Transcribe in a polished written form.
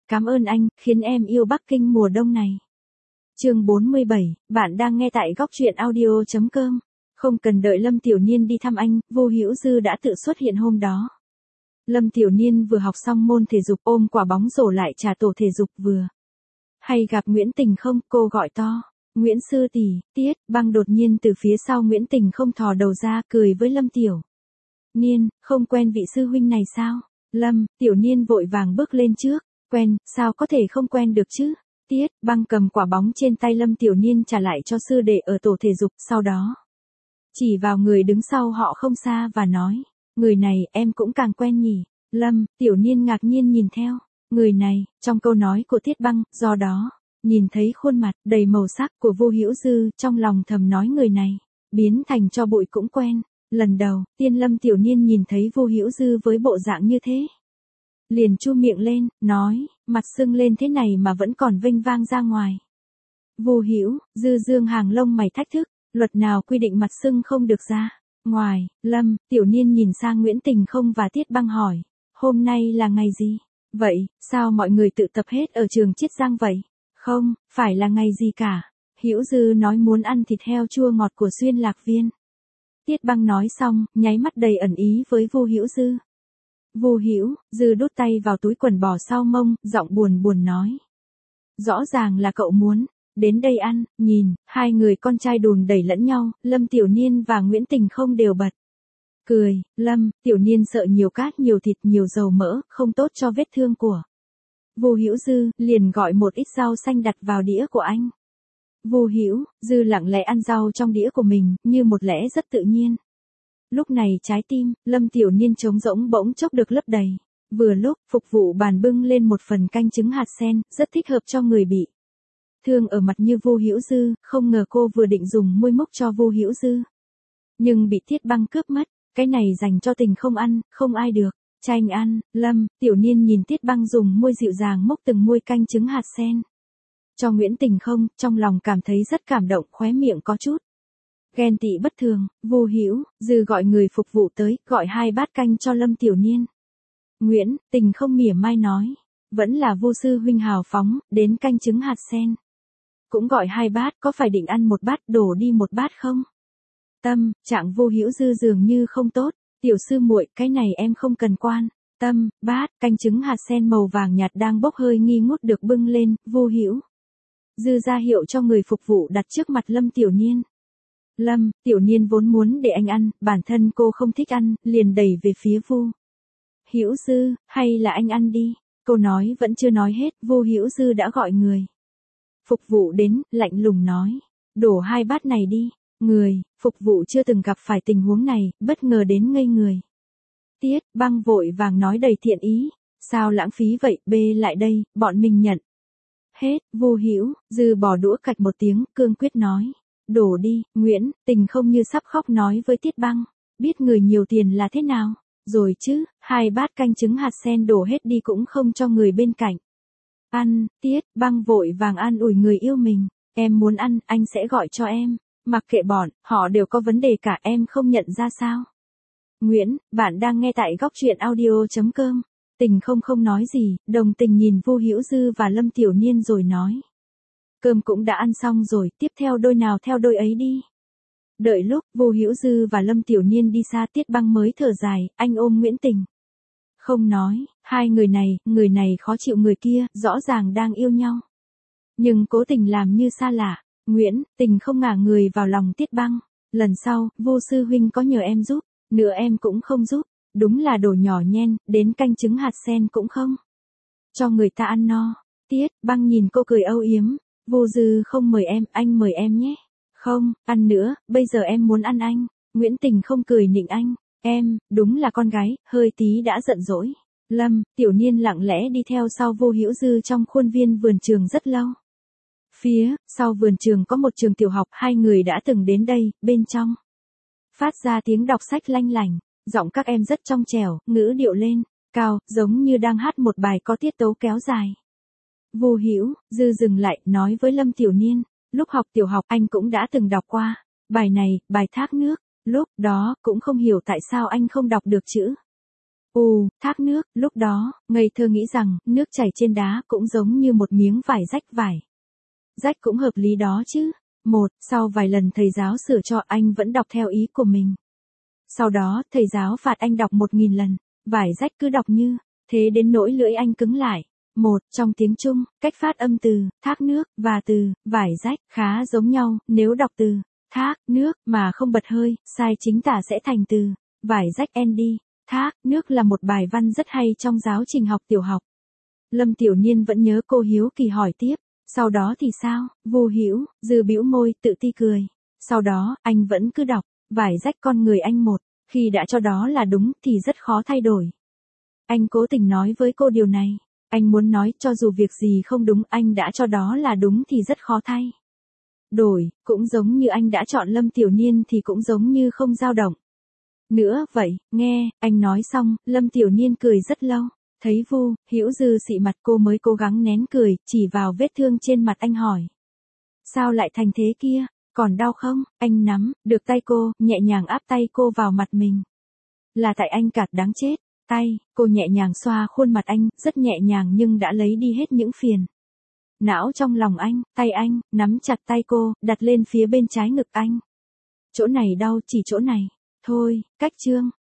cảm ơn anh, khiến em yêu Bắc Kinh mùa đông này. Chương 47, bạn đang nghe tại góc truyện audio.com. Không cần đợi Lâm Tiểu Niên đi thăm anh, Vô Hữu Dư đã tự xuất hiện hôm đó. Lâm Tiểu Niên vừa học xong môn thể dục ôm quả bóng rổ lại trả tổ thể dục vừa. Hay gặp Nguyễn Tình không, cô gọi to. Nguyễn sư tỷ, Tiết Băng đột nhiên từ phía sau Nguyễn Tình không thò đầu ra cười với Lâm Tiểu Niên, không quen vị sư huynh này sao? Lâm Tiểu Niên vội vàng bước lên trước, quen, sao có thể không quen được chứ? Tiết Băng cầm quả bóng trên tay Lâm Tiểu Niên trả lại cho sư đệ ở tổ thể dục, sau đó chỉ vào người đứng sau họ không xa và nói, người này em cũng càng quen nhỉ? Lâm Tiểu Niên ngạc nhiên nhìn theo, người này, trong câu nói của Tiết Băng, do đó, nhìn thấy khuôn mặt đầy màu sắc của Vô Hữu Dư, trong lòng thầm nói người này, biến thành tro bụi cũng quen. Lần đầu tiên Lâm Tiểu Niên nhìn thấy Vô Hữu Dư với bộ dạng như thế, liền chu miệng lên, nói, mặt sưng lên thế này mà vẫn còn vênh vang ra ngoài. Vô Hữu Dư dương hàng lông mày thách thức, luật nào quy định mặt sưng không được ra ngoài? Lâm Tiểu Niên nhìn sang Nguyễn Tình không và Tiết Băng hỏi, hôm nay là ngày gì? Vậy, sao mọi người tự tập hết ở trường Chiết Giang vậy? Không, phải là ngày gì cả. Hữu Dư nói muốn ăn thịt heo chua ngọt của Xuyên Lạc Viên. Tiết Băng nói xong, nháy mắt đầy ẩn ý với Vô Hữu Dư. Vô Hữu Dư đút tay vào túi quần bò sau mông, giọng buồn buồn nói. Rõ ràng là cậu muốn đến đây ăn, nhìn, hai người con trai đùn đẩy lẫn nhau, Lâm Tiểu Niên và Nguyễn Tình không đều bật cười. Lâm Tiểu Niên sợ nhiều cát nhiều thịt nhiều dầu mỡ, không tốt cho vết thương của Vô Hữu Dư, liền gọi một ít rau xanh đặt vào đĩa của anh. Vô Hữu Dư lặng lẽ ăn rau trong đĩa của mình, như một lẽ rất tự nhiên. Lúc này trái tim Lâm Tiểu Niên trống rỗng bỗng chốc được lấp đầy. Vừa lúc, phục vụ bàn bưng lên một phần canh trứng hạt sen, rất thích hợp cho người bị thương ở mặt như Vô Hữu Dư. Không ngờ cô vừa định dùng môi múc cho Vô Hữu Dư, nhưng bị Tiết Băng cướp mất. Cái này dành cho Tình không ăn, không ai được. Tranh ăn. Lâm Tiểu Niên nhìn Tiết Băng dùng môi dịu dàng múc từng muôi canh trứng hạt sen cho Nguyễn Tình không, trong lòng cảm thấy rất cảm động, khóe miệng có chút ghen tị bất thường. Vô Hữu Dư gọi người phục vụ tới, gọi 2 bát canh cho Lâm Tiểu Niên. Nguyễn Tình không mỉa mai nói, vẫn là Vô sư huynh hào phóng, đến canh trứng hạt sen cũng gọi 2 bát, có phải định ăn 1 bát đổ đi 1 bát không? Tâm trạng Vô Hữu Dư dường như không tốt. Tiểu sư muội, cái này em không cần quan tâm. Bát canh trứng hạt sen màu vàng nhạt đang bốc hơi nghi ngút được bưng lên, Vô Hữu Dư ra hiệu cho người phục vụ đặt trước mặt Lâm Tiểu Niên. Lâm Tiểu Niên vốn muốn để anh ăn, bản thân cô không thích ăn, liền đẩy về phía Vô Hữu Dư, hay là anh ăn đi. Cô nói vẫn chưa nói hết, Vô Hữu Dư đã gọi người phục vụ đến, lạnh lùng nói, đổ 2 bát này đi. Người phục vụ chưa từng gặp phải tình huống này, bất ngờ đến ngây người. Tiết Băng vội vàng nói đầy thiện ý, sao lãng phí vậy, bê lại đây, bọn mình nhận hết. Vô Hữu Dư bỏ đũa cạch một tiếng, cương quyết nói, đổ đi. Nguyễn Tình không như sắp khóc nói với Tiết Băng, biết người nhiều tiền là thế nào rồi chứ, 2 bát canh trứng hạt sen đổ hết đi cũng không cho người bên cạnh ăn. Tiết Băng vội vàng an ủi người yêu mình, em muốn ăn, anh sẽ gọi cho em. Mặc kệ bọn, họ đều có vấn đề cả, em không nhận ra sao? Nguyễn, bạn đang nghe tại góc truyện audio.com. Tình không nói gì, đồng tình nhìn Vô Hữu Dư và Lâm Tiểu Niên rồi nói. Cơm cũng đã ăn xong rồi, tiếp theo đôi nào theo đôi ấy đi. Đợi lúc Vô Hữu Dư và Lâm Tiểu Niên đi xa, Tiết Băng mới thở dài, anh ôm Nguyễn Tình không nói, hai người này khó chịu người kia, rõ ràng đang yêu nhau, nhưng cố tình làm như xa lạ. Nguyễn Tình không ngả người vào lòng Tiết Băng. Lần sau, Vô sư huynh có nhờ em giúp, nữa em cũng không giúp. Đúng là đồ nhỏ nhen, đến canh trứng hạt sen cũng không cho người ta ăn no. Tiết Băng nhìn cô cười âu yếm. Vô Dư không mời em, anh mời em nhé. Không, ăn nữa, bây giờ em muốn ăn anh. Nguyễn Tình không cười nịnh anh. Em, đúng là con gái, hơi tí đã giận dỗi. Lâm Tiểu Niên lặng lẽ đi theo sau Vô Hữu Dư trong khuôn viên vườn trường rất lâu. Phía sau vườn trường có một trường tiểu học, hai người đã từng đến đây, bên trong phát ra tiếng đọc sách lanh lảnh, giọng các em rất trong trẻo, ngữ điệu lên cao, giống như đang hát một bài có tiết tấu kéo dài. Vô Hữu Dư dừng lại, nói với Lâm Tiểu Niên, lúc học tiểu học anh cũng đã từng đọc qua bài này, bài thác nước. Lúc đó cũng không hiểu tại sao anh không đọc được chữ Thác nước, lúc đó, ngây thơ nghĩ rằng, nước chảy trên đá cũng giống như một miếng vải rách vải. Rách cũng hợp lý đó chứ. Sau vài lần thầy giáo sửa cho anh vẫn đọc theo ý của mình. Sau đó, thầy giáo phạt anh đọc 1000 lần, vải rách cứ đọc như, thế đến nỗi lưỡi anh cứng lại. Trong tiếng Trung, cách phát âm từ, thác nước, và từ, vải rách, khá giống nhau, nếu đọc từ, thác, nước, mà không bật hơi, sai chính tả sẽ thành từ, vải rách nd. Thác, nước là một bài văn rất hay trong giáo trình học tiểu học. Lâm Tiểu Niên vẫn nhớ, cô hiếu kỳ hỏi tiếp, sau đó thì sao? Vô Hữu Dư bĩu môi, tự ti cười. Sau đó, anh vẫn cứ đọc, vải rách con người anh khi đã cho đó là đúng thì rất khó thay đổi. Anh cố tình nói với cô điều này. Anh muốn nói cho dù việc gì không đúng anh đã cho đó là đúng thì rất khó thay đổi, cũng giống như anh đã chọn Lâm Tiểu Niên thì cũng giống như không dao động. Nữa vậy, nghe, anh nói xong, Lâm Tiểu Niên cười rất lâu. Thấy Vu Hữu Dư xị mặt cô mới cố gắng nén cười, chỉ vào vết thương trên mặt anh hỏi. Sao lại thành thế kia, còn đau không? Anh nắm được tay cô, nhẹ nhàng áp tay cô vào mặt mình. Là tại anh cạt đáng chết. Cô nhẹ nhàng xoa khuôn mặt anh, rất nhẹ nhàng nhưng đã lấy đi hết những phiền não trong lòng anh. Tay anh, nắm chặt tay cô, đặt lên phía bên trái ngực anh. Chỗ này đau, chỉ chỗ này. Thôi, cách chương.